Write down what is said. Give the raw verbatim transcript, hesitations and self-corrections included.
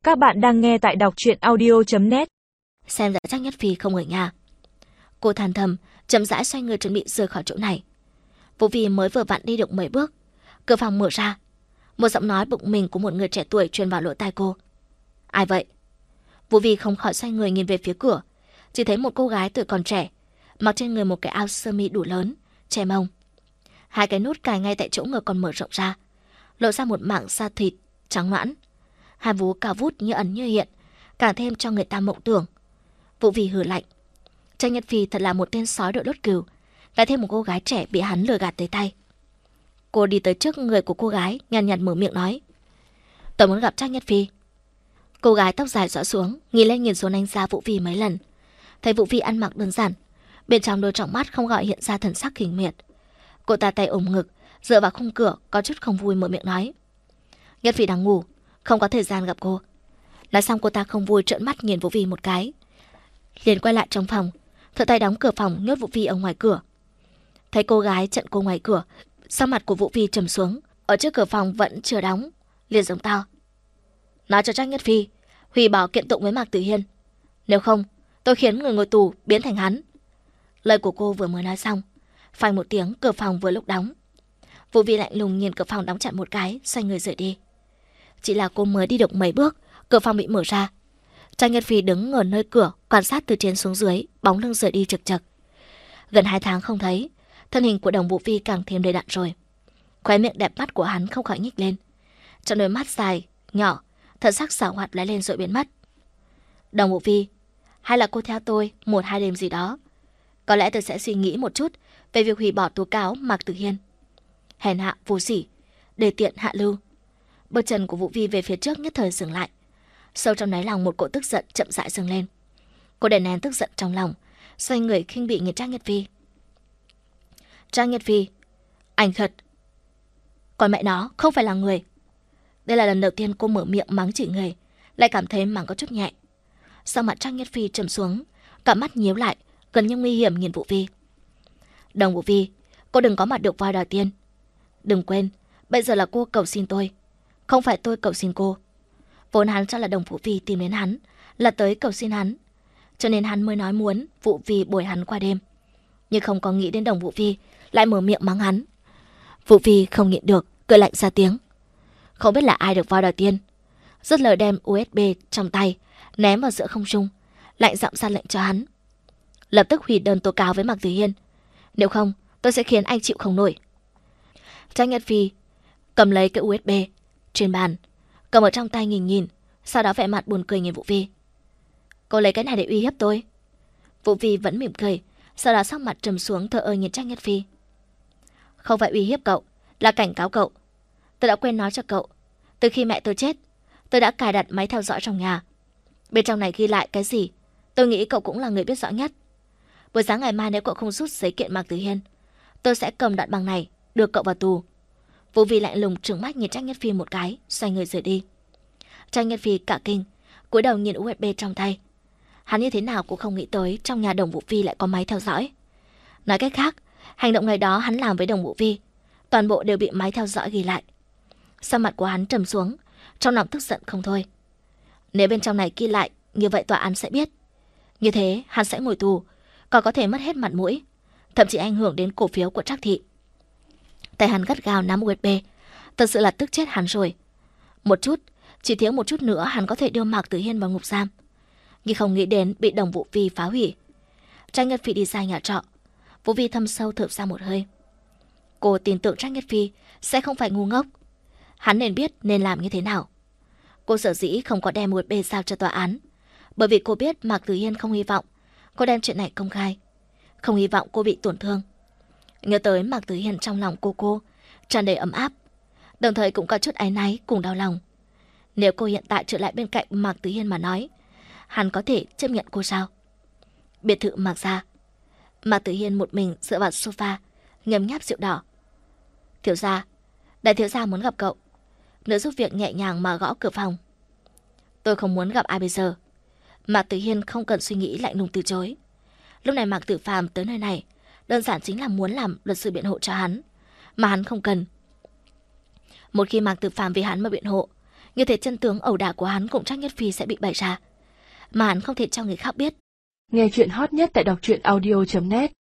Các bạn đang nghe tại đọc truyện audio chấm net. Xem ra Trác Nhất Phi không ở nhà. Cô than thầm, chậm rãi xoay người chuẩn bị rời khỏi chỗ này. Vũ Vi mới vừa vặn đi được mấy bước, cửa phòng mở ra. Một giọng nói bực mình của một người trẻ tuổi truyền vào lỗ tai cô. Ai vậy? Vũ Vi không khỏi xoay người nhìn về phía cửa, chỉ thấy một cô gái tuổi còn trẻ, mặc trên người một cái áo sơ mi đủ lớn, che mông. Hai cái nút cài ngay tại chỗ ngực còn mở rộng ra, lộ ra một mảng da thịt trắng nõn. Hai vú cao vút như ẩn như hiện, càng thêm cho người ta mộng tưởng. Vũ Vi hừ lạnh. Trác Nhất Phi thật là một tên sói đội lốt cừu, lại thêm một cô gái trẻ bị hắn lừa gạt tới tay. Cô đi tới trước người của cô gái, nhàn nhạt mở miệng nói: "Tôi muốn gặp Trác Nhất Phi." Cô gái tóc dài xõa xuống, nhìn lên nhìn xuống đánh giá Vũ Vi mấy lần. Thấy Vũ Vi ăn mặc đơn giản, bên trong đôi tròng mắt không gọi hiện ra thần sắc khinh miệt. Cô ta tay ôm ngực, dựa vào khung cửa, có chút không vui mở miệng nói: "Nhất Phi đang ngủ, không có thời gian gặp cô." Nói xong cô ta không vui trợn mắt nhìn Vũ Vi một cái, liền quay lại trong phòng, thợ tay đóng cửa phòng nhốt Vũ Vi ở ngoài cửa. Thấy cô gái chặn cô ngoài cửa, sắc mặt của Vũ Vi trầm xuống, ở trước cửa phòng vẫn chưa đóng, liền giống to: "Nói cho Trác Nhất Phi hủy bỏ kiện tụng với Mạc Tử Hiên, nếu không tôi khiến người ngồi tù biến thành hắn." Lời của cô vừa mới nói xong, phanh một tiếng, cửa phòng vừa lúc đóng. Vũ Vi lạnh lùng nhìn cửa phòng đóng chặt một cái, xoay người rời đi. Chỉ là cô mới đi được mấy bước, cửa phòng bị mở ra. Trác Nhất Phi đứng ở nơi cửa, quan sát từ trên xuống dưới, bóng lưng rời đi chực chực. Gần hai tháng không thấy, thân hình của Đồng Vũ Vi càng thêm đầy đặn rồi. Khóe miệng đẹp mắt của hắn không khỏi nhích lên, trong đôi mắt dài, nhỏ, thần sắc xảo hoạt lóe lên rồi biến mất. "Đồng Vũ Vi, hay là cô theo tôi một hai đêm gì đó? Có lẽ tôi sẽ suy nghĩ một chút về việc hủy bỏ tố cáo Mạc Tử Hiên. Hèn hạ vô sỉ, đề tiện hạ lưu." Bước chân của Vũ Vi về phía trước nhất thời dừng lại. Sâu trong đáy lòng một cỗ tức giận chậm rãi dâng lên. Cô đè nén tức giận trong lòng, xoay người khinh bỉ nhìn Trác Nhất Phi. "Trác Nhất Phi, anh thật. Còn mẹ nó không phải là người." Đây là lần đầu tiên cô mở miệng mắng chửi người, lại cảm thấy mắng có chút nhẹ. Sau mặt Trác Nhất Phi trầm xuống, cả mắt nhíu lại, gần như nguy hiểm nhìn Vũ Vi. "Đồng Vũ Vi, cô đừng có mặt được voi đòi tiền. Đừng quên, bây giờ là cô cầu xin tôi, không phải tôi cầu xin cô." Vốn hắn cho là Đồng Vũ Vi tìm đến hắn là tới cầu xin hắn, cho nên hắn mới nói muốn Vũ Vi bồi hắn qua đêm, nhưng không có nghĩ đến Đồng Vũ Vi lại mở miệng mắng hắn. Vũ Vi không nhịn được, cười lạnh ra tiếng. Không biết là ai được voi đòi tiền, dứt lời đem u ét bê trong tay ném vào giữa không trung, lạnh giọng ra lệnh cho hắn: "Lập tức hủy đơn tố cáo với Mạc Tử Hiên, nếu không tôi sẽ khiến anh chịu không nổi." Trác Nhất Phi cầm lấy cái u ét bê trên bàn, cầm ở trong tay nhìn nhìn, sau đó vẻ mặt buồn cười nhìn Vũ Vi. "Cô lấy cái này để uy hiếp tôi?" Vũ Vi vẫn mỉm cười, sau đó sắc mặt trầm xuống, thờ ơ nhìn Trác Nhất Phi. "Không phải uy hiếp cậu, là cảnh cáo cậu. Tôi đã quên nói cho cậu, từ khi mẹ tôi chết, tôi đã cài đặt máy theo dõi trong nhà. Bên trong này ghi lại cái gì, tôi nghĩ cậu cũng là người biết rõ nhất. Buổi sáng ngày mai nếu cậu không rút giấy kiện Mạc Tử Hiên, tôi sẽ cầm đoạn băng này đưa cậu vào tù." Vũ Vi lạnh lùng trừng mắt nhìn Trác Nhất Phi một cái, xoay người rời đi. Trác Nhất Phi cả kinh, cúi đầu nhìn u ét bê trong tay. Hắn như thế nào cũng không nghĩ tới trong nhà Đồng Vũ Vi lại có máy theo dõi. Nói cách khác, hành động ngày đó hắn làm với Đồng Vũ Vi, toàn bộ đều bị máy theo dõi ghi lại. Sắc mặt của hắn trầm xuống, trong lòng tức giận không thôi. Nếu bên trong này ghi lại, như vậy tòa án sẽ biết. Như thế hắn sẽ ngồi tù, còn có thể mất hết mặt mũi, thậm chí ảnh hưởng đến cổ phiếu của Trác thị. Tay hắn gắt gao nắm u ét bê, thật sự là tức chết hắn rồi. Một chút, chỉ thiếu một chút nữa hắn có thể đưa Mạc Tử Hiên vào ngục giam, nhưng không nghĩ đến bị Đồng Vũ Vi phá hủy. Trác Nhất Phi đi ra nhà trọ, Vũ Vi thâm sâu thở ra một hơi. Cô tin tưởng Trác Nhất Phi sẽ không phải ngu ngốc, hắn nên biết nên làm như thế nào. Cô sở dĩ không có đem u ét bê giao cho tòa án, bởi vì cô biết Mạc Tử Hiên không hy vọng cô đem chuyện này công khai, không hy vọng cô bị tổn thương. Nhớ tới Mạc Tử Hiên trong lòng cô cô tràn đầy ấm áp, đồng thời cũng có chút áy náy cùng đau lòng. Nếu cô hiện tại trở lại bên cạnh Mạc Tử Hiên mà nói, hắn có thể chấp nhận cô sao? Biệt thự Mạc gia, Mạc Tử Hiên một mình dựa vào sofa, nhấm nháp rượu đỏ. "Thiếu gia, đại thiếu gia muốn gặp cậu." Nữ giúp việc nhẹ nhàng mà gõ cửa phòng. "Tôi không muốn gặp ai bây giờ." Mạc Tử Hiên không cần suy nghĩ lạnh lùng từ chối. Lúc này Mạc Tử Phàm tới nơi này đơn giản chính là muốn làm luật sư biện hộ cho hắn, mà hắn không cần. Một khi Mạc Tử Phàm vì hắn mà biện hộ, Như thế chân tướng ẩu đả của hắn cùng Trác Nhất Phi sẽ bị bày ra, mà hắn không thể cho người khác biết. Nghe chuyện hot nhất tại đọc truyện audio chấm net